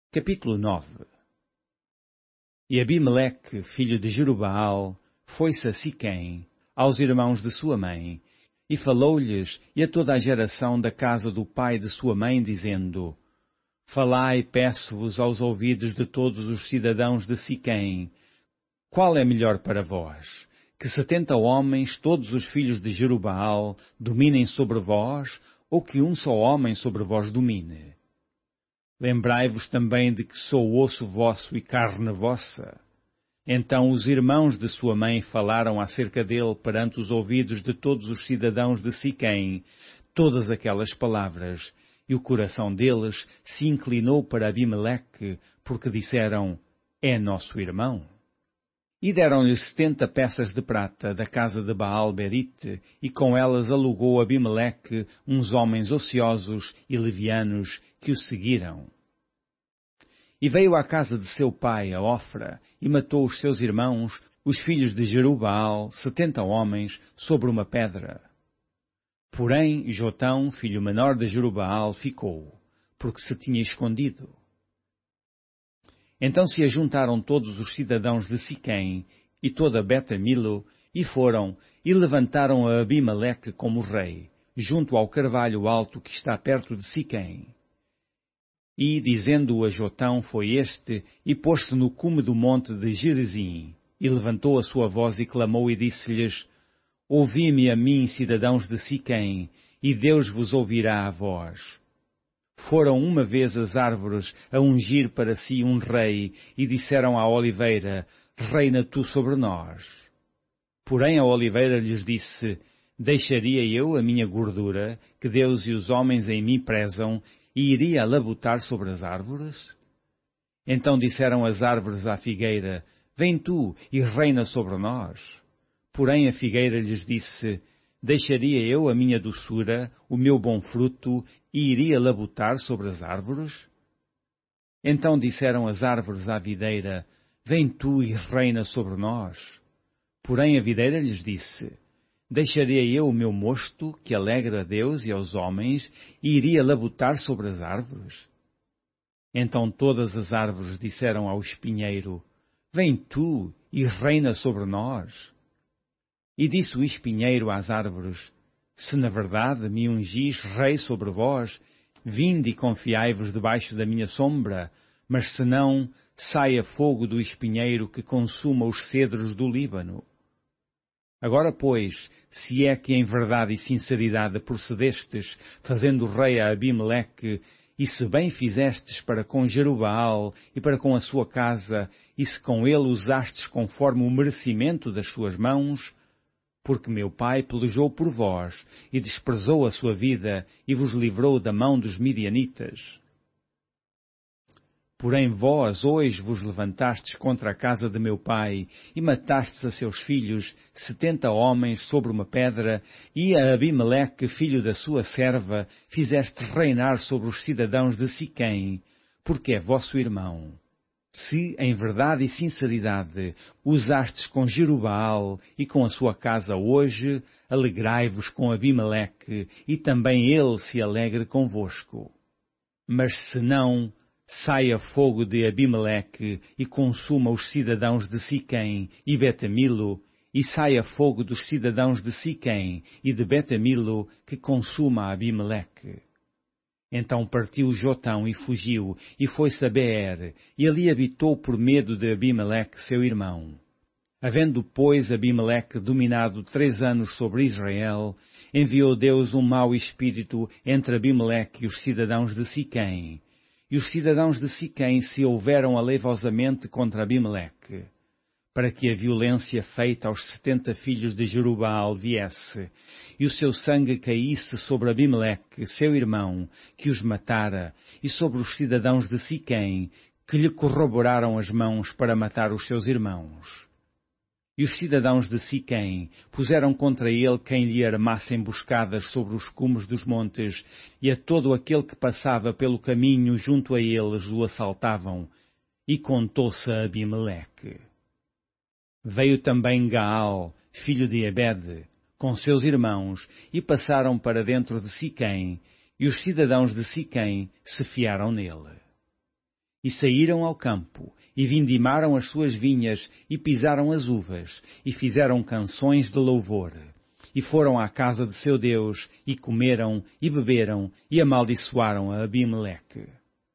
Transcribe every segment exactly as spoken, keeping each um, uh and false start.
Capítulo nove. E Abimeleque, filho de Jerubaal, foi-se a Siquém, aos irmãos de sua mãe, e falou-lhes e a toda a geração da casa do pai de sua mãe, dizendo: Falai, peço-vos, aos ouvidos de todos os cidadãos de Siquém, qual é melhor para vós? Que setenta homens, todos os filhos de Jerubaal, dominem sobre vós, ou que um só homem sobre vós domine? Lembrai-vos também de que sou osso vosso e carne vossa. Então os irmãos de sua mãe falaram acerca dele perante os ouvidos de todos os cidadãos de Siquém, todas aquelas palavras, e o coração deles se inclinou para Abimeleque, porque disseram: É nosso irmão. E deram-lhe setenta peças de prata da casa de Baal-Berite, e com elas alugou Abimeleque uns homens ociosos e levianos que o seguiram. E veio à casa de seu pai, a Ofra, e matou os seus irmãos, os filhos de Jerubaal, setenta homens, sobre uma pedra. Porém, Jotão, filho menor de Jerubaal, ficou, porque se tinha escondido. Então se ajuntaram todos os cidadãos de Siquém e toda Bet-Milo, e foram, e levantaram a Abimeleque como rei, junto ao carvalho alto que está perto de Siquém. E, dizendo a Jotão, foi este, e pôs-se no cume do monte de Gerizim, e levantou a sua voz e clamou e disse-lhes: Ouvi-me a mim, cidadãos de Siquém, e Deus vos ouvirá a vós. Foram uma vez as árvores a ungir para si um rei, e disseram à oliveira: Reina tu sobre nós. Porém a oliveira lhes disse: Deixaria eu a minha gordura, que Deus e os homens em mim prezam, e iria labutar sobre as árvores? Então disseram as árvores à figueira: Vem tu e reina sobre nós. Porém a figueira lhes disse: Deixaria eu a minha doçura, o meu bom fruto, e iria labutar sobre as árvores? Então disseram as árvores à videira: Vem tu e reina sobre nós. Porém a videira lhes disse: Deixaria eu o meu mosto, que alegra a Deus e aos homens, e iria labutar sobre as árvores? Então todas as árvores disseram ao espinheiro: Vem tu e reina sobre nós. E disse o espinheiro às árvores: Se na verdade me ungis rei sobre vós, vinde e confiai-vos debaixo da minha sombra, mas se não, saia fogo do espinheiro que consuma os cedros do Líbano. Agora, pois, se é que em verdade e sinceridade procedestes, fazendo rei a Abimeleque, e se bem fizestes para com Jerubaal e para com a sua casa, e se com ele usastes conforme o merecimento das suas mãos, porque meu pai pelejou por vós e desprezou a sua vida e vos livrou da mão dos midianitas. Porém vós hoje vos levantastes contra a casa de meu pai e matastes a seus filhos, setenta homens sobre uma pedra, e a Abimeleque, filho da sua serva, fizestes reinar sobre os cidadãos de Siquém, porque é vosso irmão. Se, em verdade e sinceridade, usastes com Jerubaal e com a sua casa hoje, alegrai-vos com Abimeleque, e também ele se alegre convosco. Mas se não, saia fogo de Abimeleque e consuma os cidadãos de Siquém e Bet-Milo, e saia fogo dos cidadãos de Siquém e de Bet-Milo que consuma Abimeleque. Então partiu Jotão e fugiu, e foi-se a Beer, e ali habitou por medo de Abimeleque, seu irmão. Havendo, pois, Abimeleque dominado três anos sobre Israel, enviou Deus um mau espírito entre Abimeleque e os cidadãos de Siquém. E os cidadãos de Siquém se houveram aleivosamente contra Abimeleque, para que a violência feita aos setenta filhos de Jerubaal viesse, e o seu sangue caísse sobre Abimeleque, seu irmão, que os matara, e sobre os cidadãos de Siquém, que lhe corroboraram as mãos para matar os seus irmãos. E os cidadãos de Siquém puseram contra ele quem lhe armasse emboscadas sobre os cumes dos montes, e a todo aquele que passava pelo caminho junto a eles o assaltavam, e contou-se a Abimeleque. Veio também Gaal, filho de Ebed, com seus irmãos, e passaram para dentro de Siquém, e os cidadãos de Siquém se fiaram nele. E saíram ao campo, e vindimaram as suas vinhas, e pisaram as uvas, e fizeram canções de louvor. E foram à casa de seu Deus, e comeram, e beberam, e amaldiçoaram a Abimeleque.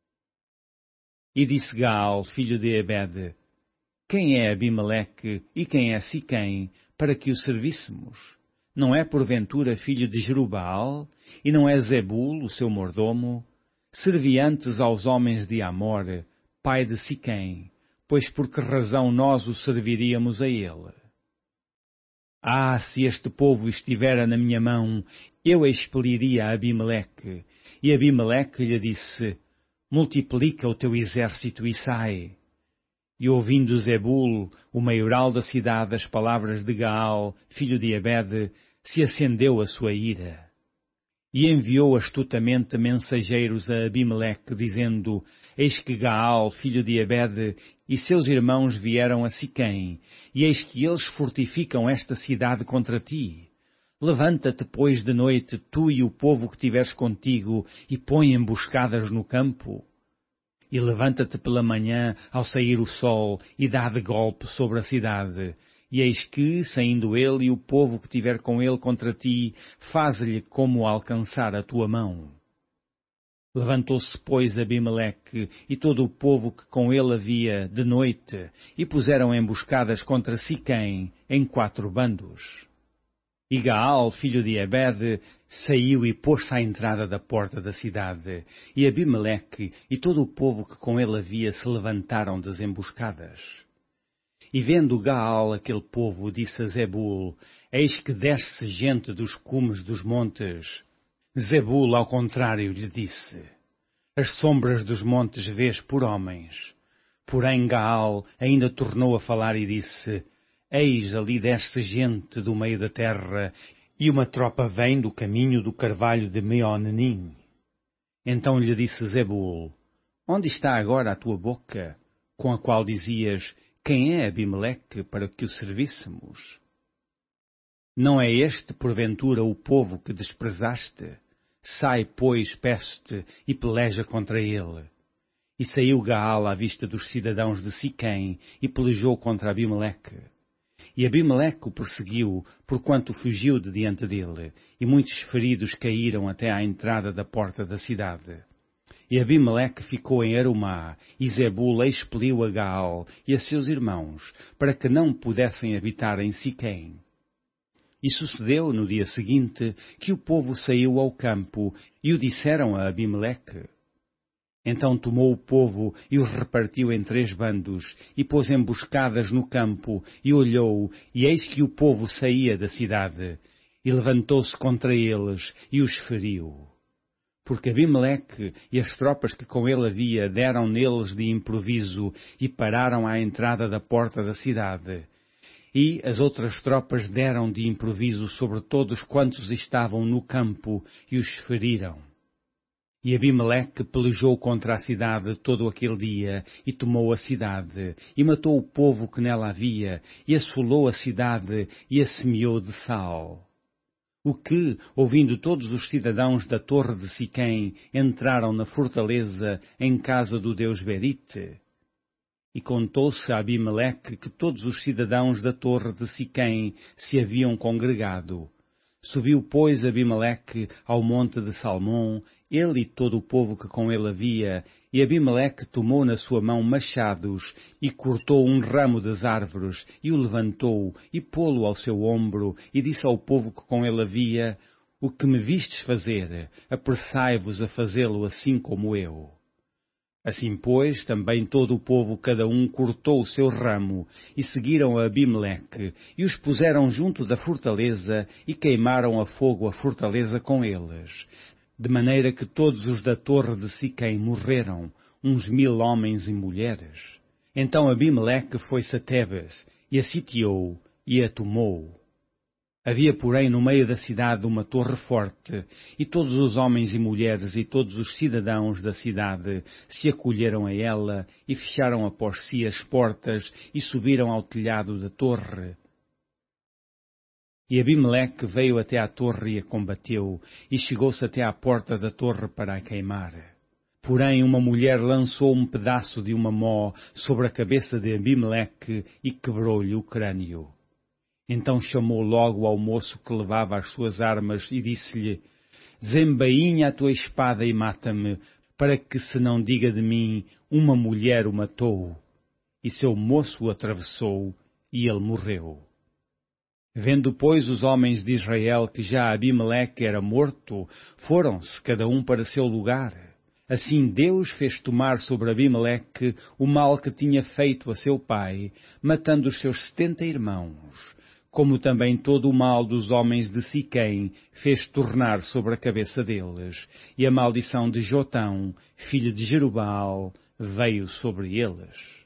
E disse Gaal, filho de Ebed: Quem é Abimeleque e quem é Siquém, para que o servíssemos? Não é porventura filho de Jerubaal, e não é Zebul, o seu mordomo? Servi antes aos homens de Amor, pai de Siquém, pois por que razão nós o serviríamos a ele? Ah, se este povo estivera na minha mão, eu expeliria Abimeleque. E Abimeleque lhe disse: Multiplica o teu exército e sai. E ouvindo Zebul, o maioral da cidade, as palavras de Gaal, filho de Ebed, se acendeu a sua ira. E enviou astutamente mensageiros a Abimeleque, dizendo: Eis que Gaal, filho de Ebed, e seus irmãos vieram a Siquém, e eis que eles fortificam esta cidade contra ti. Levanta-te, pois, de noite, tu e o povo que tiveres contigo, e põe emboscadas no campo. E levanta-te pela manhã, ao sair o sol, e dá de golpe sobre a cidade. E eis que, saindo ele e o povo que tiver com ele contra ti, faz-lhe como alcançar a tua mão. Levantou-se, pois, Abimeleque e todo o povo que com ele havia, de noite, e puseram emboscadas contra Siquém, em quatro bandos. E Gaal, filho de Ebed, saiu e pôs-se à entrada da porta da cidade, e Abimeleque e todo o povo que com ele havia se levantaram das emboscadas. E vendo Gaal aquele povo, disse a Zebul: Eis que desce gente dos cumes dos montes. Zebul, ao contrário, lhe disse: As sombras dos montes vês por homens. Porém Gaal ainda tornou a falar e disse: Eis ali desce gente do meio da terra, e uma tropa vem do caminho do carvalho de Meonenim. Então lhe disse Zebul: Onde está agora a tua boca, com a qual dizias: Quem é Abimeleque para que o servíssemos? Não é este, porventura, o povo que desprezaste? Sai, pois, peço-te, e peleja contra ele. E saiu Gaal à vista dos cidadãos de Siquém, e pelejou contra Abimeleque. E Abimeleque o perseguiu, porquanto fugiu de diante dele, e muitos feridos caíram até à entrada da porta da cidade. E Abimeleque ficou em Arumá, e Zebul expeliu a Gaal e a seus irmãos, para que não pudessem habitar em Siquém. E sucedeu no dia seguinte que o povo saiu ao campo, e o disseram a Abimeleque. Então tomou o povo e os repartiu em três bandos, e pôs emboscadas no campo, e olhou, e eis que o povo saía da cidade, e levantou-se contra eles, e os feriu. Porque Abimeleque e as tropas que com ele havia deram neles de improviso, e pararam à entrada da porta da cidade. E as outras tropas deram de improviso sobre todos quantos estavam no campo, e os feriram. E Abimeleque pelejou contra a cidade todo aquele dia, e tomou a cidade, e matou o povo que nela havia, e assolou a cidade, e a semeou de sal. O que, ouvindo todos os cidadãos da torre de Siquém, entraram na fortaleza em casa do deus Berite. E contou-se a Abimeleque que todos os cidadãos da torre de Siquém se haviam congregado. Subiu, pois, Abimeleque ao monte de Salmão, ele e todo o povo que com ele havia, e Abimeleque tomou na sua mão machados, e cortou um ramo das árvores, e o levantou, e pô-lo ao seu ombro, e disse ao povo que com ele havia: O que me vistes fazer, apressai-vos a fazê-lo assim como eu. Assim, pois, também todo o povo, cada um, cortou o seu ramo, e seguiram a Abimeleque, e os puseram junto da fortaleza, e queimaram a fogo a fortaleza com eles. De maneira que todos os da torre de Siquém morreram, uns mil homens e mulheres. Então Abimeleque foi-se a Tebes, e a sitiou, e a tomou. Havia, porém, no meio da cidade uma torre forte, e todos os homens e mulheres e todos os cidadãos da cidade se acolheram a ela e fecharam após si as portas e subiram ao telhado da torre. E Abimeleque veio até à torre e a combateu, e chegou-se até à porta da torre para a queimar. Porém, uma mulher lançou um pedaço de uma mó sobre a cabeça de Abimeleque e quebrou-lhe o crânio. Então chamou logo ao moço que levava as suas armas e disse-lhe: Desembainha a tua espada e mata-me, para que se não diga de mim, uma mulher o matou. E seu moço o atravessou, e ele morreu. Vendo, pois, os homens de Israel que já Abimeleque era morto, foram-se cada um para seu lugar. Assim Deus fez tomar sobre Abimeleque o mal que tinha feito a seu pai, matando os seus setenta irmãos, como também todo o mal dos homens de Siquém fez tornar sobre a cabeça deles, e a maldição de Jotão, filho de Jerubbaal, veio sobre eles.